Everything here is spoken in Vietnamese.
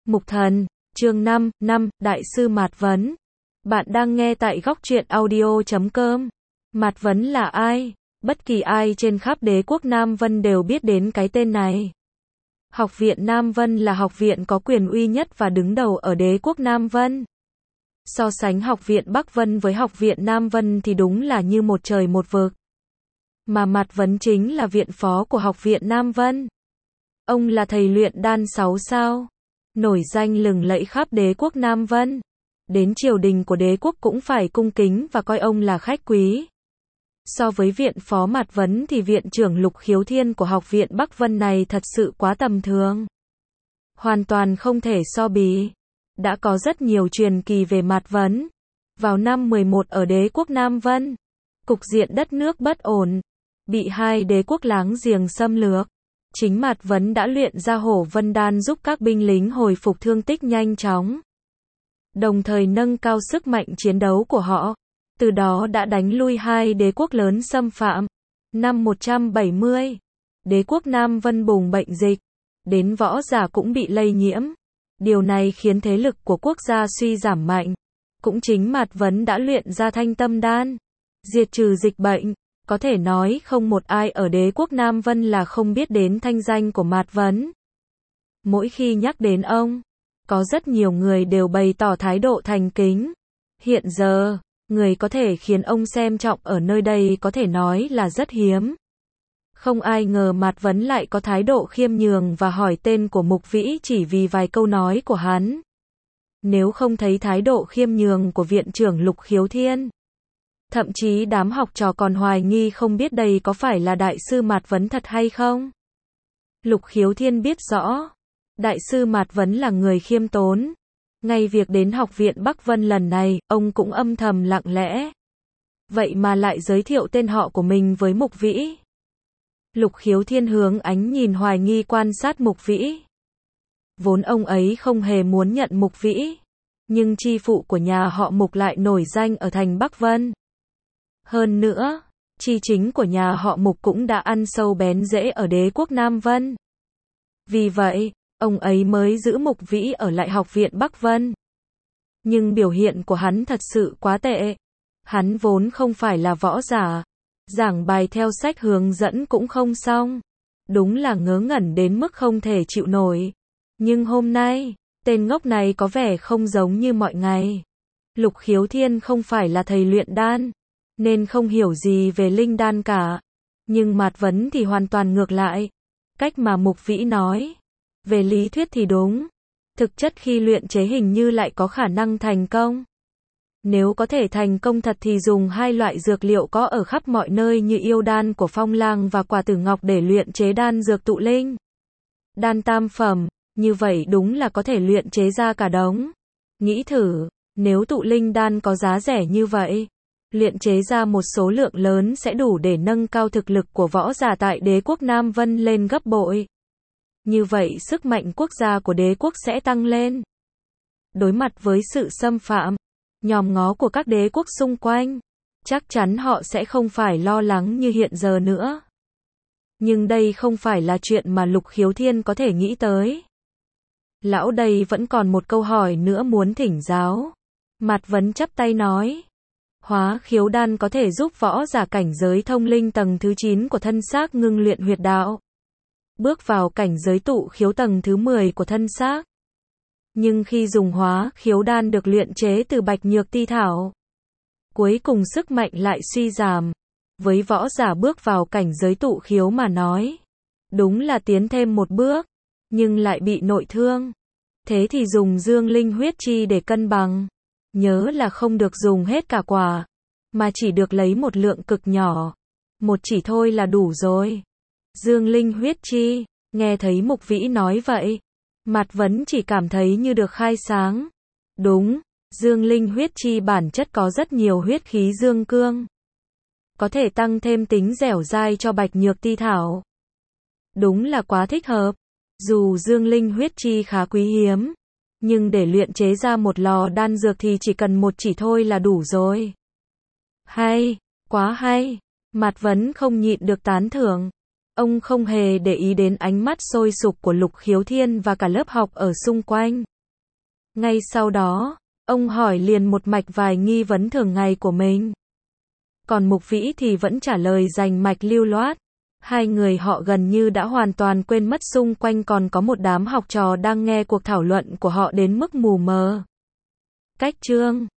Mục Thần, chương 5, Đại sư Mạt Vấn. Bạn đang nghe tại góc truyện audio.com. Mạt Vấn là ai? Bất kỳ ai trên khắp đế quốc Nam Vân đều biết đến cái tên này. Học viện Nam Vân là học viện có quyền uy nhất và đứng đầu ở đế quốc Nam Vân. So sánh học viện Bắc Vân với học viện Nam Vân thì đúng là như một trời một vực. Mà Mạt Vấn chính là viện phó của học viện Nam Vân. Ông là thầy luyện đan 6 sao, nổi danh lừng lẫy khắp đế quốc Nam Vân. Đến triều đình của đế quốc cũng phải cung kính và coi ông là khách quý. So với viện phó Mạt Vấn thì viện trưởng Lục Khiếu Thiên của học viện Bắc Vân này thật sự quá tầm thường. Hoàn toàn không thể so bì. Đã có rất nhiều truyền kỳ về Mạt Vấn. Vào năm 11 ở đế quốc Nam Vân, cục diện đất nước bất ổn, bị hai đế quốc láng giềng xâm lược. Chính Mạt Vấn đã luyện ra Hổ Vân Đan giúp các binh lính hồi phục thương tích nhanh chóng, đồng thời nâng cao sức mạnh chiến đấu của họ. Từ đó đã đánh lui hai đế quốc lớn xâm phạm. Năm 170, đế quốc Nam Vân bùng bệnh dịch, đến võ giả cũng bị lây nhiễm. Điều này khiến thế lực của quốc gia suy giảm mạnh. Cũng chính Mạt Vấn đã luyện ra Thanh Tâm Đan, diệt trừ dịch bệnh. Có thể nói không một ai ở đế quốc Nam Vân là không biết đến thanh danh của Mạt Vấn. Mỗi khi nhắc đến ông, có rất nhiều người đều bày tỏ thái độ thành kính. Hiện giờ, người có thể khiến ông xem trọng ở nơi đây có thể nói là rất hiếm. Không ai ngờ Mạt Vấn lại có thái độ khiêm nhường và hỏi tên của Mục Vĩ chỉ vì vài câu nói của hắn. Nếu không thấy thái độ khiêm nhường của viện trưởng Lục Khiếu Thiên, thậm chí đám học trò còn hoài nghi không biết đây có phải là đại sư Mạt Vấn thật hay không. Lục Khiếu Thiên biết rõ, đại sư Mạt Vấn là người khiêm tốn. Ngay việc đến học viện Bắc Vân lần này, ông cũng âm thầm lặng lẽ. Vậy mà lại giới thiệu tên họ của mình với Mục Vĩ. Lục Khiếu Thiên hướng ánh nhìn hoài nghi quan sát Mục Vĩ. Vốn ông ấy không hề muốn nhận Mục Vĩ, nhưng chi phụ của nhà họ Mục lại nổi danh ở thành Bắc Vân. Hơn nữa, chi chính của nhà họ Mục cũng đã ăn sâu bén rễ ở đế quốc Nam Vân. Vì vậy, ông ấy mới giữ Mục Vĩ ở lại học viện Bắc Vân. Nhưng biểu hiện của hắn thật sự quá tệ. Hắn vốn không phải là võ giả, giảng bài theo sách hướng dẫn cũng không xong. Đúng là ngớ ngẩn đến mức không thể chịu nổi. Nhưng hôm nay, tên ngốc này có vẻ không giống như mọi ngày. Lục Khiếu Thiên không phải là thầy luyện đan, nên không hiểu gì về linh đan cả. Nhưng Mạt Vấn thì hoàn toàn ngược lại. Cách mà Mục Vĩ nói, về lý thuyết thì đúng. Thực chất khi luyện chế hình như lại có khả năng thành công. Nếu có thể thành công thật thì dùng hai loại dược liệu có ở khắp mọi nơi như yêu đan của Phong Lang và quả tử ngọc để luyện chế đan dược tụ linh đan tam phẩm, như vậy đúng là có thể luyện chế ra cả đống. Nghĩ thử, nếu tụ linh đan có giá rẻ như vậy, luyện chế ra một số lượng lớn sẽ đủ để nâng cao thực lực của võ giả tại đế quốc Nam Vân lên gấp bội. Như vậy sức mạnh quốc gia của đế quốc sẽ tăng lên. Đối mặt với sự xâm phạm, nhòm ngó của các đế quốc xung quanh, chắc chắn họ sẽ không phải lo lắng như hiện giờ nữa. Nhưng đây không phải là chuyện mà Lục Khiếu Thiên có thể nghĩ tới. Lão đây vẫn còn một câu hỏi nữa muốn thỉnh giáo. Mạt Vấn chắp tay nói. Hóa khiếu đan có thể giúp võ giả cảnh giới thông linh tầng thứ 9 của thân xác ngưng luyện huyệt đạo, bước vào cảnh giới tụ khiếu tầng thứ 10 của thân xác. Nhưng khi dùng hóa khiếu đan được luyện chế từ bạch nhược ti thảo, cuối cùng sức mạnh lại suy giảm. Với võ giả bước vào cảnh giới tụ khiếu mà nói, đúng là tiến thêm một bước, nhưng lại bị nội thương. Thế thì dùng dương linh huyết chi để cân bằng. Nhớ là không được dùng hết cả quả, mà chỉ được lấy một lượng cực nhỏ. Một chỉ thôi là đủ rồi. Dương linh huyết chi, nghe thấy Mục Vĩ nói vậy, Mạt Vấn chỉ cảm thấy như được khai sáng. Đúng, dương linh huyết chi bản chất có rất nhiều huyết khí dương cương, có thể tăng thêm tính dẻo dai cho bạch nhược ti thảo. Đúng là quá thích hợp. Dù dương linh huyết chi khá quý hiếm, nhưng để luyện chế ra một lò đan dược thì chỉ cần một chỉ thôi là đủ rồi. Hay, quá hay. Mạt Vấn không nhịn được tán thưởng. Ông không hề để ý đến ánh mắt sôi sục của Lục Khiếu Thiên và cả lớp học ở xung quanh. Ngay sau đó, ông hỏi liền một mạch vài nghi vấn thường ngày của mình. Còn Mục Vĩ thì vẫn trả lời rành mạch lưu loát. Hai người họ gần như đã hoàn toàn quên mất xung quanh còn có một đám học trò đang nghe cuộc thảo luận của họ đến mức mù mờ. Cách chương